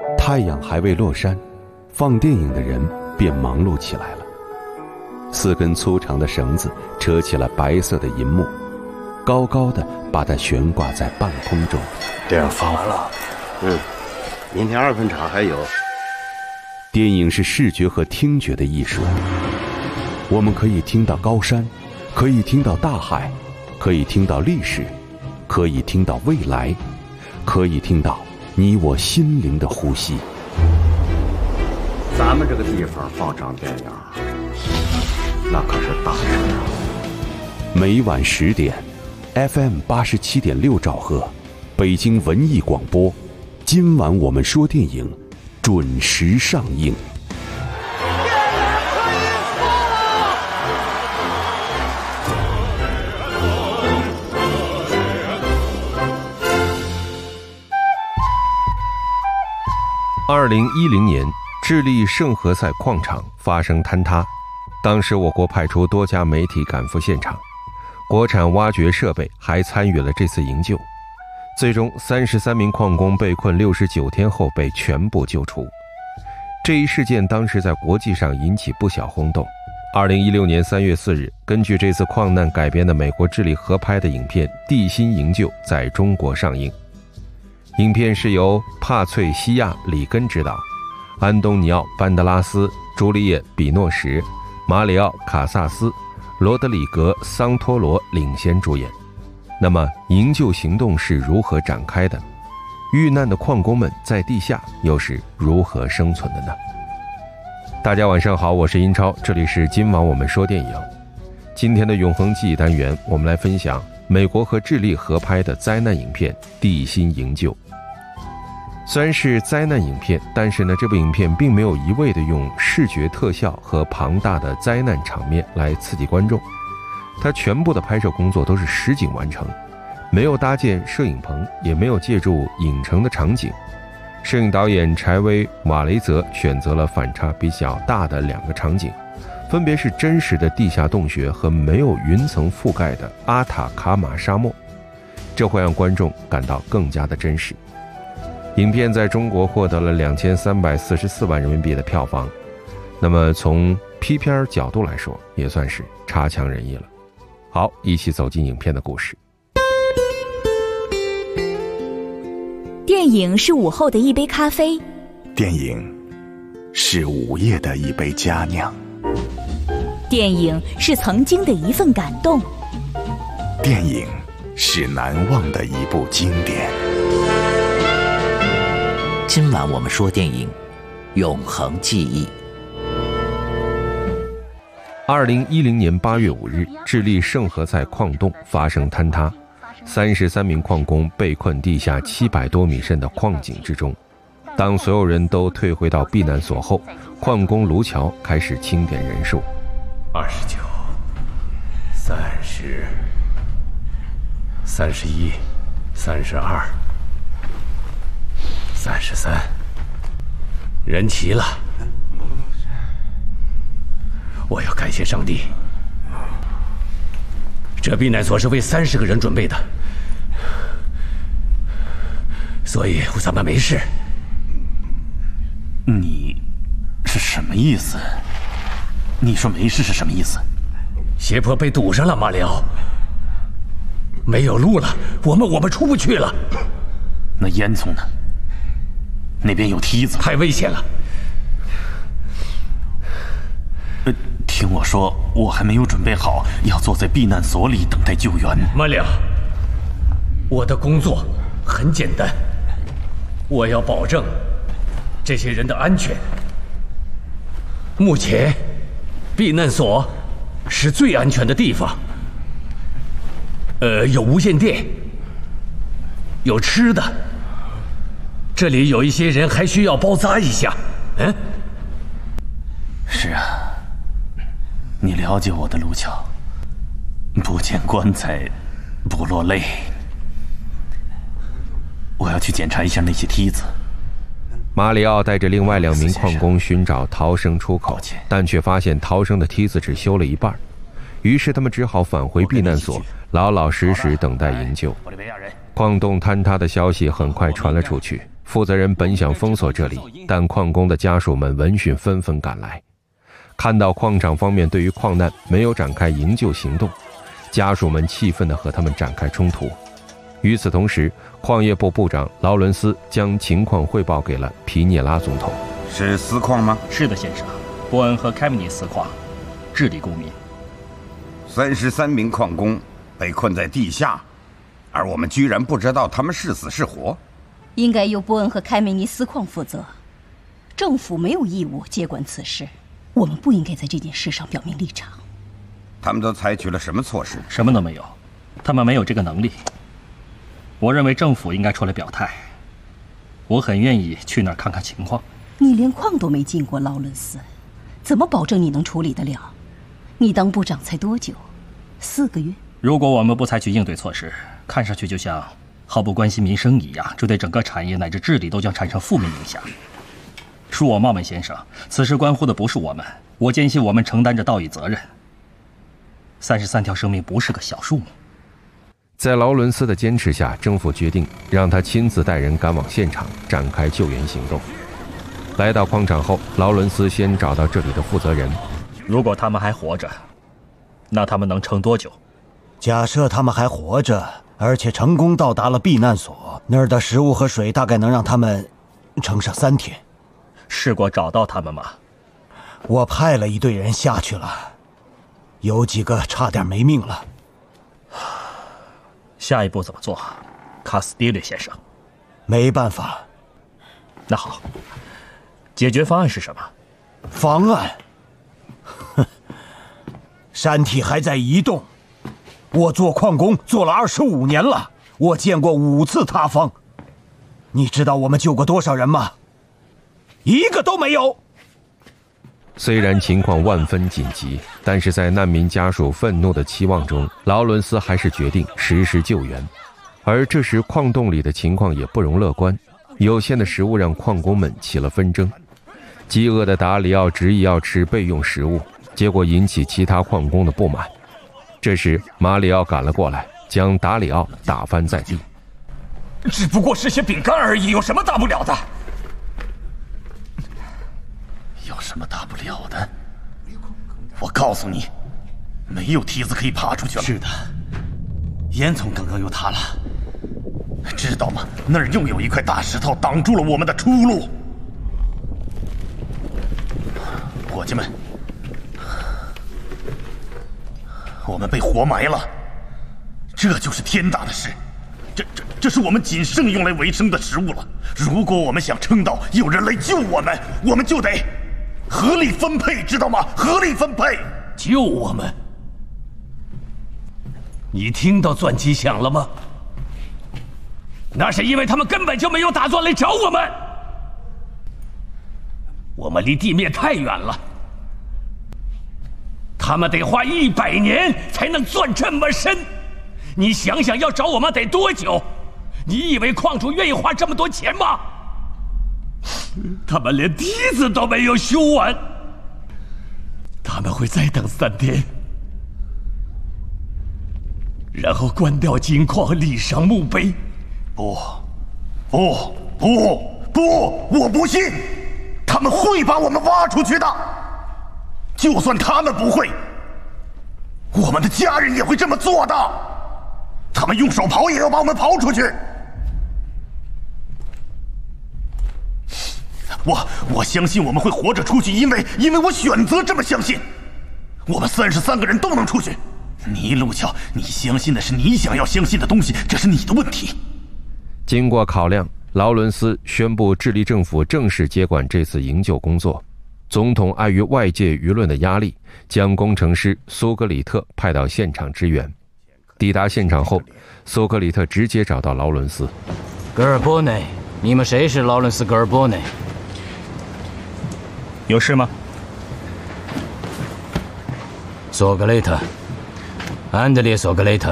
太阳还未落山，放电影的人便忙碌起来了。4根粗长的绳子扯起了白色的银幕，高高的把它悬挂在半空中。 电影放完了，明天2分场还有。 电影是视觉和听觉的艺术，我们可以听到高山，可以听到大海，可以听到历史，可以听到未来，可以听到你我心灵的呼吸。 咱们这个地方放场电影，那可是大事啊！ 每晚10点 ，FM 87.6兆赫，北京文艺广播。今晚我们说电影，准时上映。 2010年，智利圣何塞矿场发生坍塌，当时我国派出多家媒体赶赴现场，国产挖掘设备还参与了这次营救。最终33名矿工被困69天后被全部救出。这一事件当时在国际上引起不小轰动。2016年3月4日，根据这次矿难改编的美国智利合拍的影片《地心营救》在中国上映。影片是由帕翠西亚·里根执导，安东尼奥·班德拉斯、朱丽叶·比诺什、马里奥·卡萨斯、罗德里格·桑托罗领衔主演。那么营救行动是如何展开的？遇难的矿工们在地下又是如何生存的呢？大家晚上好，我是英超，这里是今晚我们说电影。今天的永恒记忆单元，我们来分享美国和智利合拍的灾难影片《地心营救》。虽然是灾难影片，但是呢，这部影片并没有一味地用视觉特效和庞大的灾难场面来刺激观众。它全部的拍摄工作都是实景完成，没有搭建摄影棚，也没有借助影城的场景。摄影导演柴薇·瓦雷泽选择了反差比较大的2个场景，分别是真实的地下洞穴和没有云层覆盖的阿塔卡马沙漠，这会让观众感到更加的真实。影片在中国获得了2344万人民币的票房，那么从批片角度来说，也算是差强人意了。好，一起走进影片的故事。 电影是午后的一杯咖啡， 电影是午夜的一杯佳酿， 电影是曾经的一份感动， 电影是难忘的一部经典。 今晚我们说电影，永恒记忆。 2010年8月5日，智利圣何塞矿洞发生坍塌，33名矿工被困地下700多米深的矿井之中。当所有人都退回到避难所后，矿工卢乔开始清点人数 ：29、30、31、32、33，人齐了。我要感谢上帝，这避难所是为30个人准备的，所以咱们没事。 你是什么意思？你说没事是什么意思？ 斜坡被堵上了，马里奥，没有路了，我们出不去了。 那烟囱呢？那边有梯子， 太危险了。 听我说，我还没有准备好，要坐在避难所里等待救援。 马里奥，我的工作很简单，我要保证这些人的安全。目前，避难所是最安全的地方。有无线电，有吃的，这里有一些人还需要包扎一下。 是啊，你了解我的卢乔，不见棺材不落泪。我要去检查一下那些梯子。 马里奥带着另外2名矿工寻找逃生出口，但却发现逃生的梯子只修了一半，于是他们只好返回避难所，老老实实等待营救。矿洞坍塌的消息很快传了出去， 负责人本想封锁这里，但矿工的家属们闻讯纷纷赶来。看到矿场方面对于矿难没有展开营救行动，家属们气愤地和他们展开冲突。与此同时，矿业部部长劳伦斯将情况汇报给了皮涅拉总统。 是私矿吗？ 是的，先生。波恩和开米尼私矿，智利公民。 33名矿工被困在地下，而我们居然不知道他们是死是活。 应该由波恩和开梅尼私矿负责，政府没有义务接管此事。我们不应该在这件事上表明立场。 他们都采取了什么措施？ 什么都没有，他们没有这个能力。我认为政府应该出来表态。我很愿意去那儿看看情况。 你连矿都没进过，劳伦斯，怎么保证你能处理得了？你当部长才多久？4个月。如果我们不采取应对措施，看上去就像毫不关心民生一样，这对整个产业乃至治理都将产生负面影响。恕我冒昧，先生，此事关乎的不是我们，我坚信我们承担着道义责任。33条生命不是个小数目。 在劳伦斯的坚持下，政府决定让他亲自带人赶往现场，展开救援行动。来到矿场后，劳伦斯先找到这里的负责人。 如果他们还活着，那他们能撑多久？ 假设他们还活着，而且成功到达了避难所，那儿的食物和水大概能让他们撑上3天。 试过找到他们吗？ 我派了一队人下去了，有几个差点没命了。 下一步怎么做，卡斯蒂略先生？ 没办法。 那好，解决方案是什么？ 方案？山体还在移动。我做矿工做了25年了，我见过5次塌方。你知道我们救过多少人吗？一个都没有。 虽然情况万分紧急，但是在难民家属愤怒的期望中，劳伦斯还是决定实施救援。而这时矿洞里的情况也不容乐观，有限的食物让矿工们起了纷争。饥饿的达里奥执意要吃备用食物，结果引起其他矿工的不满。这时马里奥赶了过来，将达里奥打翻在地。 只不过是些饼干而已，有什么大不了的？ 有什么大不了的？我告诉你，没有梯子可以爬出去了。 是的，烟囱刚刚又塌了， 知道吗？那儿又有一块大石头挡住了我们的出路。伙计们，我们被活埋了，这就是天大的事。这是我们仅剩用来维生的食物了。如果我们想撑到有人来救我们，我们就得合理分配，知道吗？合理分配。 救我们？你听到钻机响了吗？那是因为他们根本就没有打算来找我们。我们离地面太远了，他们得花100年才能钻这么深。你想想，要找我们得多久？你以为矿主愿意花这么多钱吗？他们连梯子都没有修完，他们会再等3天，然后关掉金矿，立上墓碑。 不，我不信，他们会把我们挖出去的。就算他们不会，我们的家人也会这么做的。他们用手刨也要把我们刨出去。我相信我们会活着出去，因为我选择这么相信。我们33个人都能出去。你路桥，你相信的是你想要相信的东西，这是你的问题。 经过考量，劳伦斯宣布智利政府正式接管这次营救工作。总统碍于外界舆论的压力，将工程师苏格里特派到现场支援。抵达现场后，苏格里特直接找到劳伦斯。 格尔波内，你们谁是劳伦斯·格尔波内？ 有事吗？ 索格雷特，安德烈·索格雷特，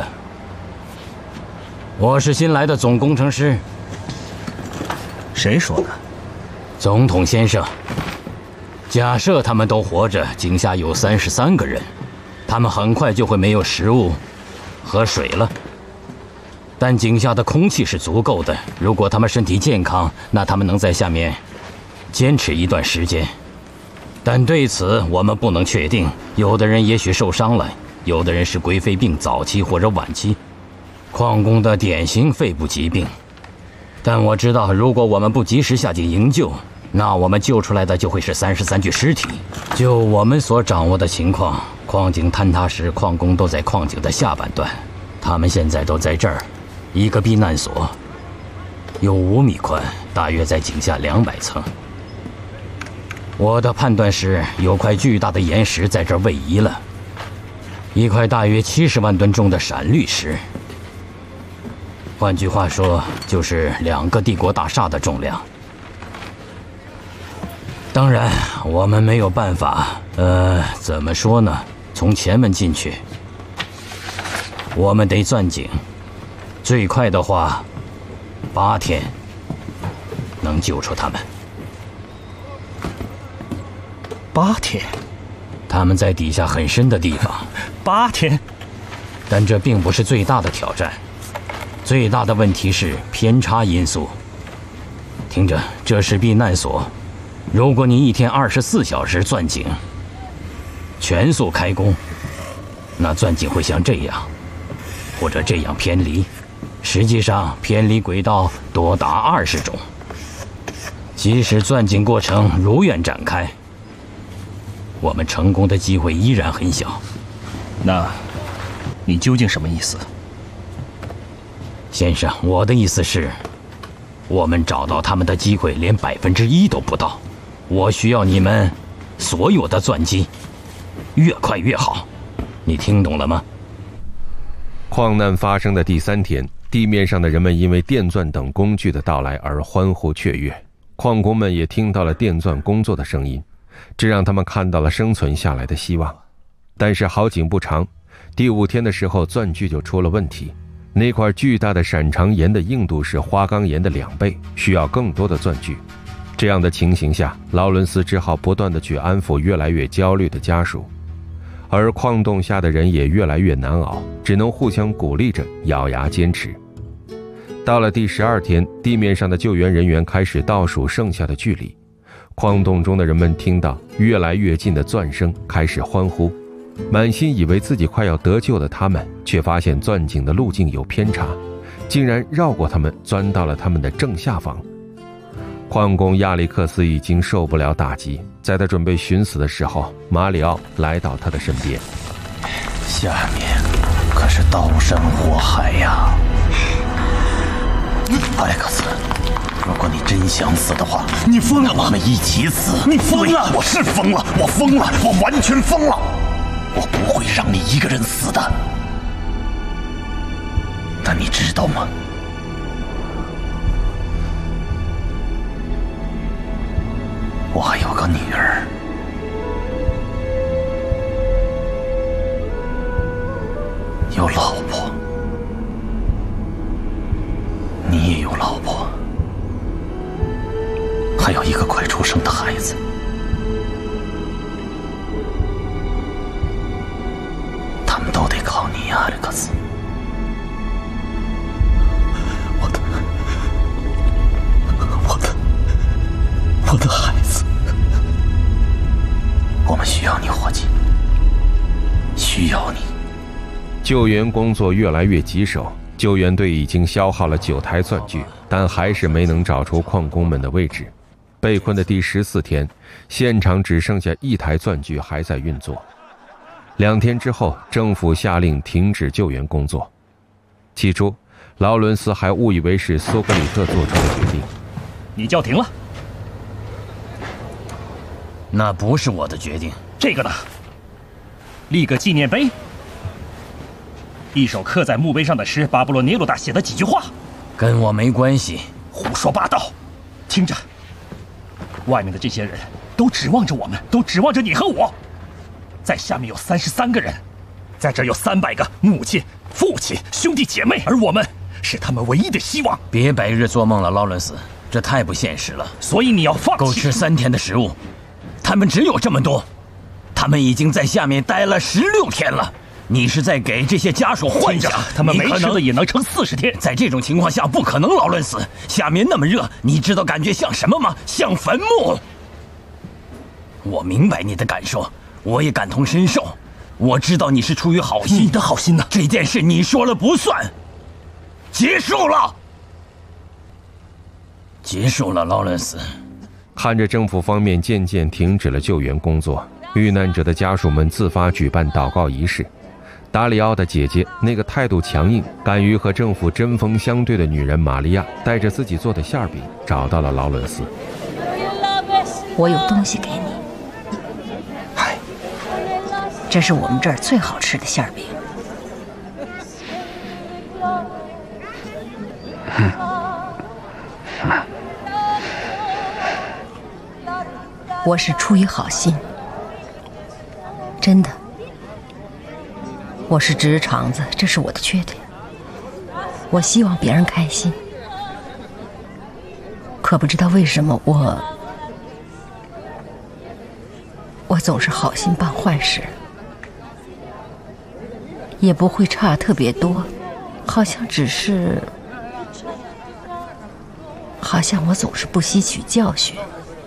我是新来的总工程师。 谁说的？ 总统先生。假设他们都活着，井下有33个人，他们很快就会没有食物和水了。 但井下的空气是足够的。如果他们身体健康，那他们能在下面坚持一段时间。但对此我们不能确定。有的人也许受伤了，有的人是归肺病早期或者晚期，矿工的典型肺部疾病。但我知道，如果我们不及时下井营救，那我们救出来的就会是33具尸体。就我们所掌握的情况，矿井坍塌时，矿工都在矿井的下半段，他们现在都在这儿。一个避难所有5米宽，大约在井下200层。我的判断是，有块巨大的岩石在这儿位移了，一块大约70万吨重的闪绿石。换句话说，就是2个帝国大厦的重量。当然，我们没有办法，怎么说呢？从前门进去，我们得钻井。最快的话，8天能救出他们。 8天？ 他们在底下很深的地方。 8天？ 但这并不是最大的挑战，最大的问题是偏差因素。听着，这是避难所，如果你1天24小时钻井，全速开工，那钻井会像这样，或者这样偏离。实际上，偏离轨道多达20种。即使钻井过程如愿展开，我们成功的机会依然很小。 那，你究竟什么意思？ 先生，我的意思是，我们找到他们的机会连1%都不到。我需要你们所有的钻机，越快越好。你听懂了吗？ 矿难发生的第3天，地面上的人们因为电钻等工具的到来而欢呼雀跃，矿工们也听到了电钻工作的声音，这让他们看到了生存下来的希望。但是好景不长，第5天的时候，钻具就出了问题。那块巨大的闪长岩的硬度是花岗岩的2倍，需要更多的钻具。这样的情形下，劳伦斯只好不断地去安抚越来越焦虑的家属，而矿洞下的人也越来越难熬，只能互相鼓励着咬牙坚持。到了第12天，地面上的救援人员开始倒数剩下的距离。矿洞中的人们听到越来越近的钻声，开始欢呼。满心以为自己快要得救的他们，却发现钻井的路径有偏差，竟然绕过他们，钻到了他们的正下方。矿工亚历克斯已经受不了打击，在他准备寻死的时候，马里奥来到他的身边。 下面可是刀山火海呀，阿历克斯，如果你真想死的话，你疯了吗？我们一起死！你疯了！我是疯了，我疯了，我完全疯了！我不会让你一个人死的。但你知道吗？我还有个女儿，有老婆，你也有老婆，还有一个快出生的孩子。他们都得靠你呀，阿历克斯。我的孩子，我们需要你，伙计，需要你。 救援工作越来越棘手，救援队已经消耗了9台钻具，但还是没能找出矿工们的位置。被困的第14天，现场只剩下1台钻具还在运作。2天之后，政府下令停止救援工作。起初，劳伦斯还误以为是苏格里特做出的决定。 你叫停了。 那不是我的决定。 这个呢？立个纪念碑，一首刻在墓碑上的诗，巴布洛涅鲁达写的几句话， 跟我没关系。 胡说八道！听着，外面的这些人都指望着我们，都指望着你和我。在下面有33个人，在这有300个母亲、父亲、兄弟姐妹，而我们是他们唯一的希望。 别白日做梦了，劳伦斯，这太不现实了。 所以你要放弃。 够吃3天的食物。他们只有这么多，他们已经在下面待了16天了。 你是在给这些家属幻想， 他们没吃的也能撑40天。 在这种情况下，不可能劳伦斯。下面那么热，你知道感觉像什么吗？像坟墓。我明白你的感受，我也感同身受。我知道你是出于好心。 你的好心呢？ 这件事你说了不算。结束了，结束了，劳伦斯。 看着政府方面渐渐停止了救援工作，遇难者的家属们自发举办祷告仪式。达里奥的姐姐，那个态度强硬、敢于和政府针锋相对的女人玛利亚，带着自己做的馅饼找到了劳伦斯。 我有东西给你。 嗨， 这是我们这儿最好吃的馅饼。我是出于好心，真的。我是直肠子，这是我的缺点。我希望别人开心，可不知道为什么我总是好心办坏事，也不会差特别多，好像我总是不吸取教训。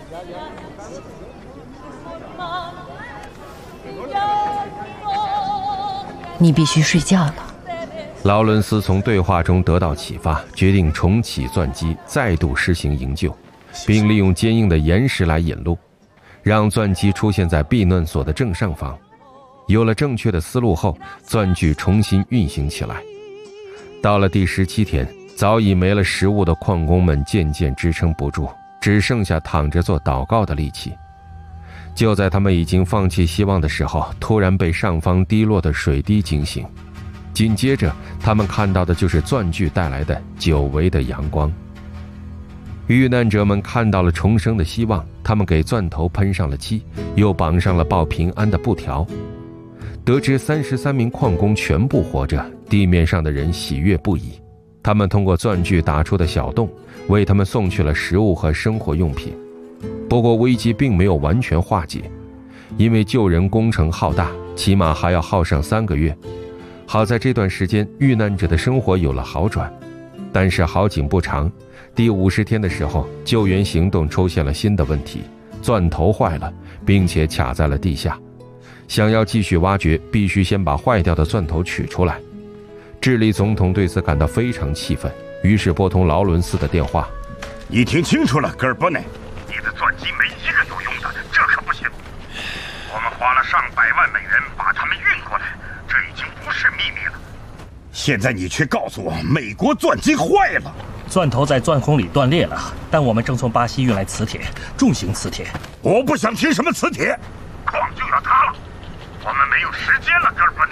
你必须睡觉了。 劳伦斯从对话中得到启发，决定重启钻机，再度实行营救，并利用坚硬的岩石来引路，让钻机出现在避难所的正上方。有了正确的思路后，钻具重新运行起来。到了第17天，早已没了食物的矿工们渐渐支撑不住，只剩下躺着做祷告的力气。就在他们已经放弃希望的时候，突然被上方滴落的水滴惊醒，紧接着他们看到的就是钻具带来的久违的阳光。遇难者们看到了重生的希望，他们给钻头喷上了漆，又绑上了报平安的布条。得知33名矿工全部活着，地面上的人喜悦不已。他们通过钻具打出的小洞，为他们送去了食物和生活用品。不过危机并没有完全化解，因为救人工程浩大，起码还要耗上3个月。好在这段时间遇难者的生活有了好转，但是好景不长，第50天的时候，救援行动出现了新的问题，钻头坏了，并且卡在了地下。想要继续挖掘，必须先把坏掉的钻头取出来。智利总统对此感到非常气愤，于是拨通劳伦斯的电话。 你听清楚了，戈尔伯内， 你的钻机没一个有用的，这可不行。我们花了上百万美元把它们运过来，这已经不是秘密了。 现在你却告诉我，美国钻机坏了。 钻头在钻孔里断裂了，但我们正从巴西运来磁铁，重型磁铁。 我不想听什么磁铁， 矿就要塌了，我们没有时间了，戈尔伯内。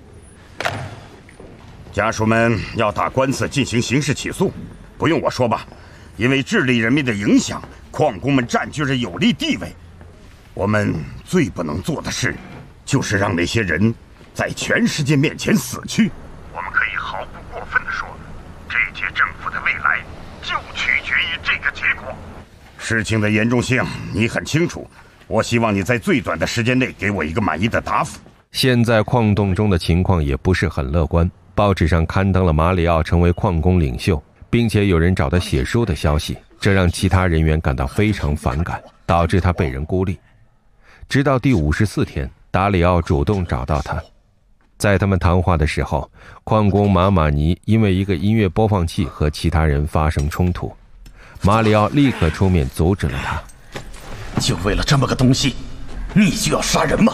家属们要打官司进行刑事起诉，不用我说吧，因为智利人民的影响，矿工们占据着有利地位。我们最不能做的事，就是让那些人在全世界面前死去。 我们可以毫不过分地说，这届政府的未来就取决于这个结果。 事情的严重性你很清楚，我希望你在最短的时间内给我一个满意的答复。 现在矿洞中的情况也不是很乐观，报纸上刊登了马里奥成为矿工领袖，并且有人找他写书的消息，这让其他人员感到非常反感，导致他被人孤立。直到第54天，达里奥主动找到他。在他们谈话的时候，矿工马马尼因为一个音乐播放器和其他人发生冲突，马里奥立刻出面阻止了他。 就为了这么个东西，你就要杀人吗？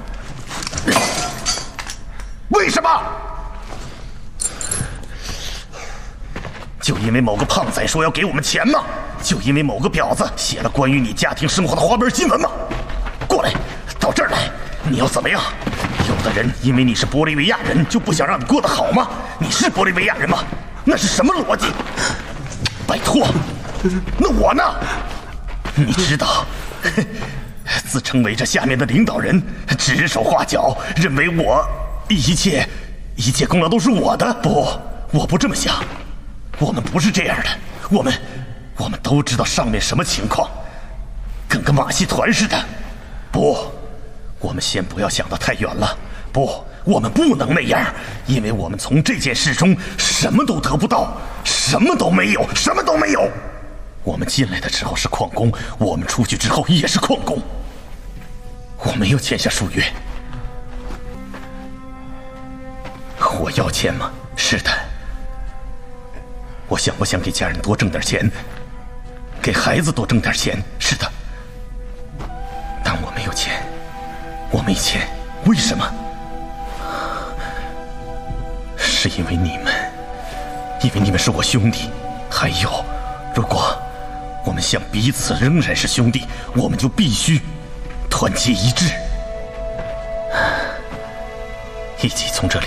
为什么？就因为某个胖仔说要给我们钱吗？就因为某个婊子写了关于你家庭生活的花边新闻吗？过来，到这儿来，你要怎么样？有的人因为你是玻利维亚人，就不想让你过得好吗？你是玻利维亚人吗？那是什么逻辑？拜托，那我呢？你知道，自称为这下面的领导人，指手画脚，认为我一切功劳都是我的。不，我不这么想。我们不是这样的，我们都知道上面什么情况，跟个马戏团似的。不，我们先不要想得太远了。不， 我们不能那样，因为我们从这件事中什么都得不到，什么都没有，什么都没有。我们进来的时候是矿工，我们出去之后也是矿工。我没有签下书约。我要钱吗？是的。我想不想给家人多挣点钱，给孩子多挣点钱？是的。但我没有钱，我没钱，为什么？是因为你们是我兄弟。还有，如果我们想彼此仍然是兄弟，我们就必须团结一致，一起从这里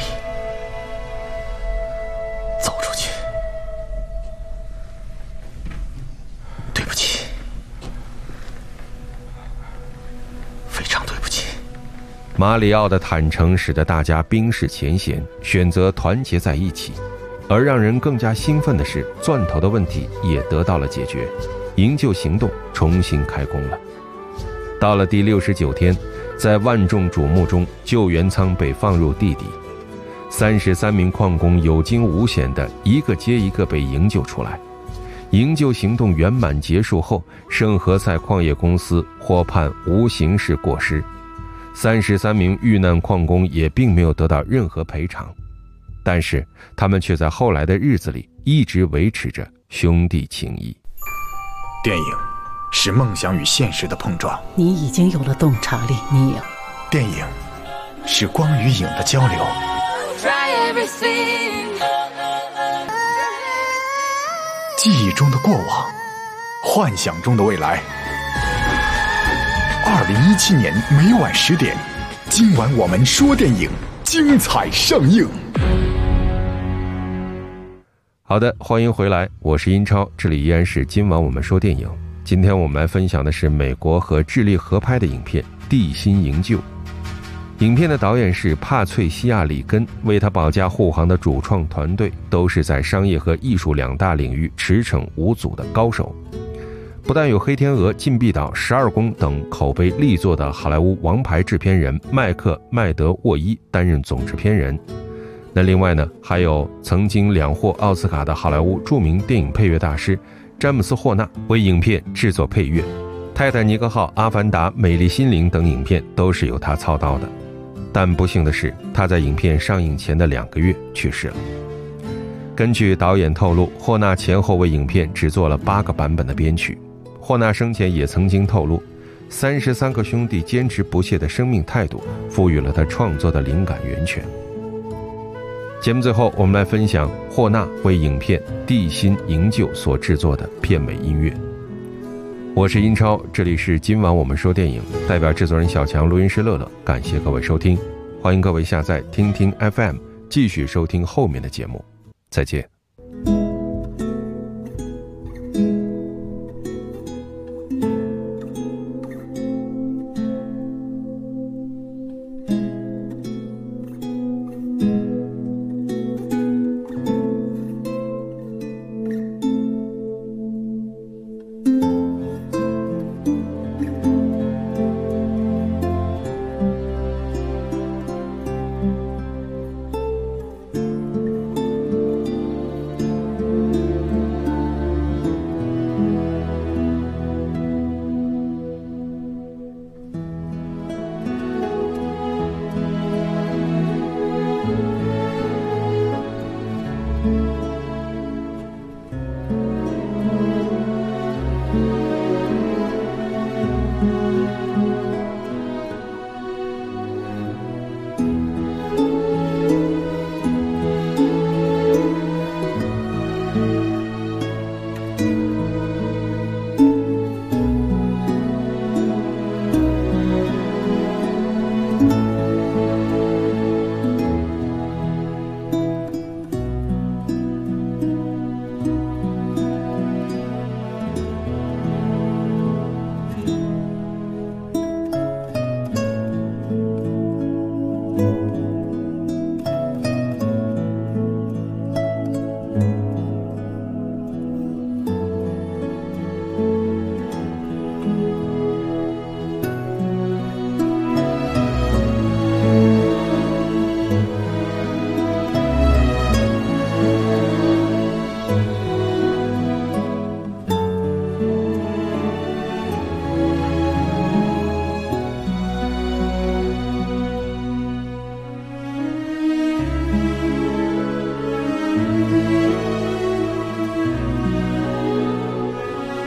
走出去。对不起，非常对不起。 马里奥的坦诚使得大家冰释前嫌，选择团结在一起。而让人更加兴奋的是，钻头的问题也得到了解决，营救行动重新开工了。到了第69天，在万众瞩目中，救援舱被放入地底，33名矿工有惊无险地一个接一个被营救出来。营救行动圆满结束后，圣何塞矿业公司获判无刑事过失，33名遇难矿工也并没有得到任何赔偿。但是他们却在后来的日子里一直维持着兄弟情谊。 电影是梦想与现实的碰撞， 你已经有了洞察力，你有。 电影是光与影的交流，记忆中的过往，幻想中的未来。2017年每晚10点，今晚我们说电影，精彩上映。 好的，欢迎回来，我是英超，这里依然是今晚我们说电影。今天我们来分享的是美国和智利合拍的影片《地心营救》。影片的导演是帕翠西亚·里根，为他保驾护航的主创团队都是在商业和艺术两大领域驰骋无阻的高手。不但有《黑天鹅》《禁闭岛》《12宫》等口碑力作的好莱坞王牌制片人麦克·麦德沃伊担任总制片人。那另外呢，还有曾经2获奥斯卡的好莱坞著名电影配乐大师詹姆斯·霍纳为影片制作配乐，《泰坦尼克号》《阿凡达》《美丽心灵》等影片都是由他操刀的。但不幸的是，他在影片上映前的2个月去世了。根据导演透露，霍纳前后为影片只做了8个版本的编曲。霍纳生前也曾经透露，33个兄弟坚持不懈的生命态度赋予了他创作的灵感源泉。节目最后，我们来分享霍纳为影片《地心营救》所制作的片尾音乐。我是英超，这里是今晚我们说电影，代表制作人小强，录音师乐乐，感谢各位收听，欢迎各位下载听听 FM， 继续收听后面的节目，再见。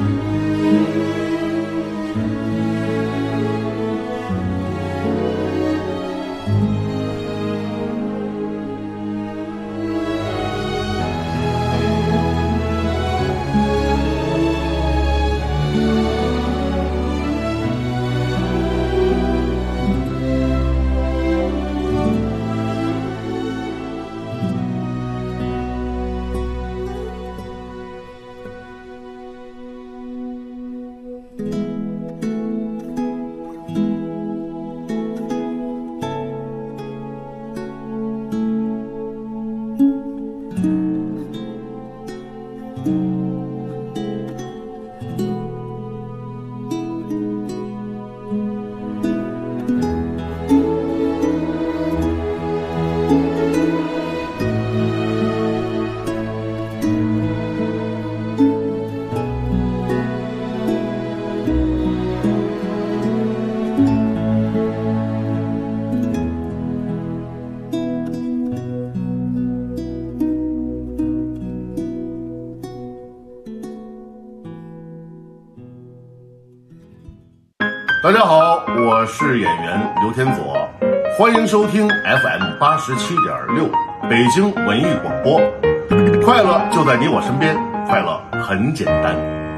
大家好，我是演员刘天佐，欢迎收听 FM 87.6北京文艺广播。快乐就在你我身边，快乐很简单。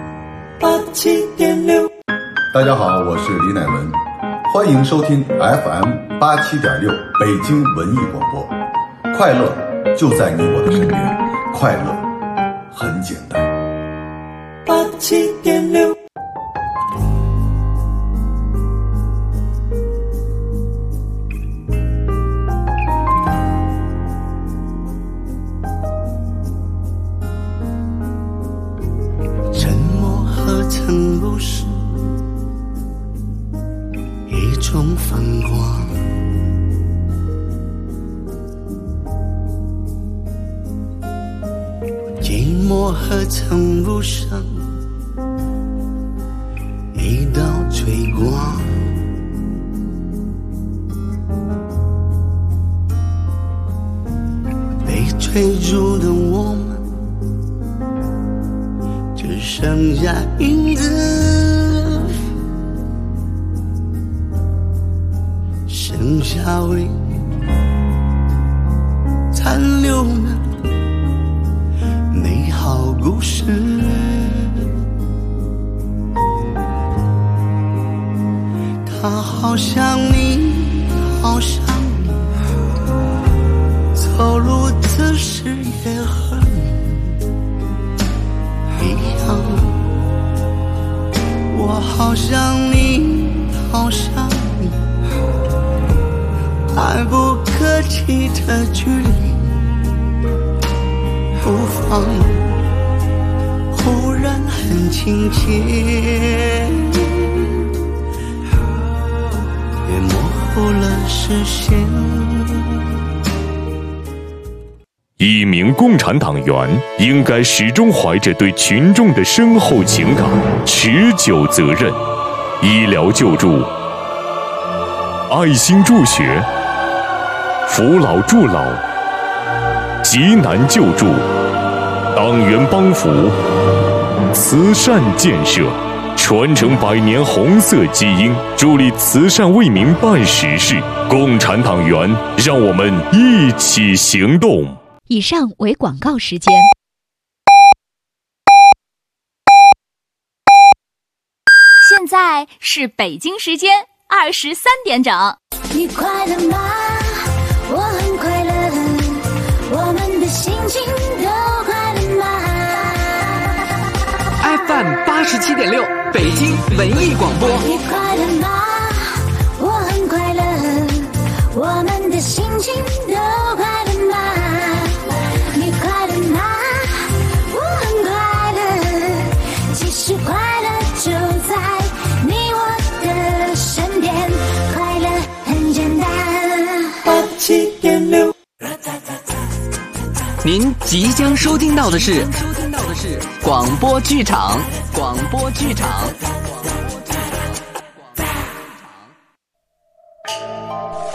87.6。大家好，我是李乃文，欢迎收听 FM 87.6北京文艺广播。快乐就在你我的身边，快乐很简单。87.6。 何曾如上一道追光，被追逐的我们只剩下影子，剩下为残留的美好故事，它好像你，好像你，走路姿势也和你一样。我好像你，好像你，遥不可及的距离，不放，忽然很亲切，也模糊了视线。 一名共产党员应该始终怀着对群众的深厚情感、持久责任。医疗救助、爱心助学、扶老助老、急难救助、党员帮扶、慈善建设，传承100年红色基因，助力慈善为民办实事。共产党员，让我们一起行动。 以上为广告时间。现在是北京时间23点整。 你快乐吗？我很快乐，我们的心情都快乐吗 ？FM 87.6北京文艺广播。 你快乐吗？我很快乐，我们的心情都快乐吗？你快乐吗？我很快乐，其实快乐就在你我的身边，快乐很简单。87.6。 您即将收听到的是广播剧场。广播剧场。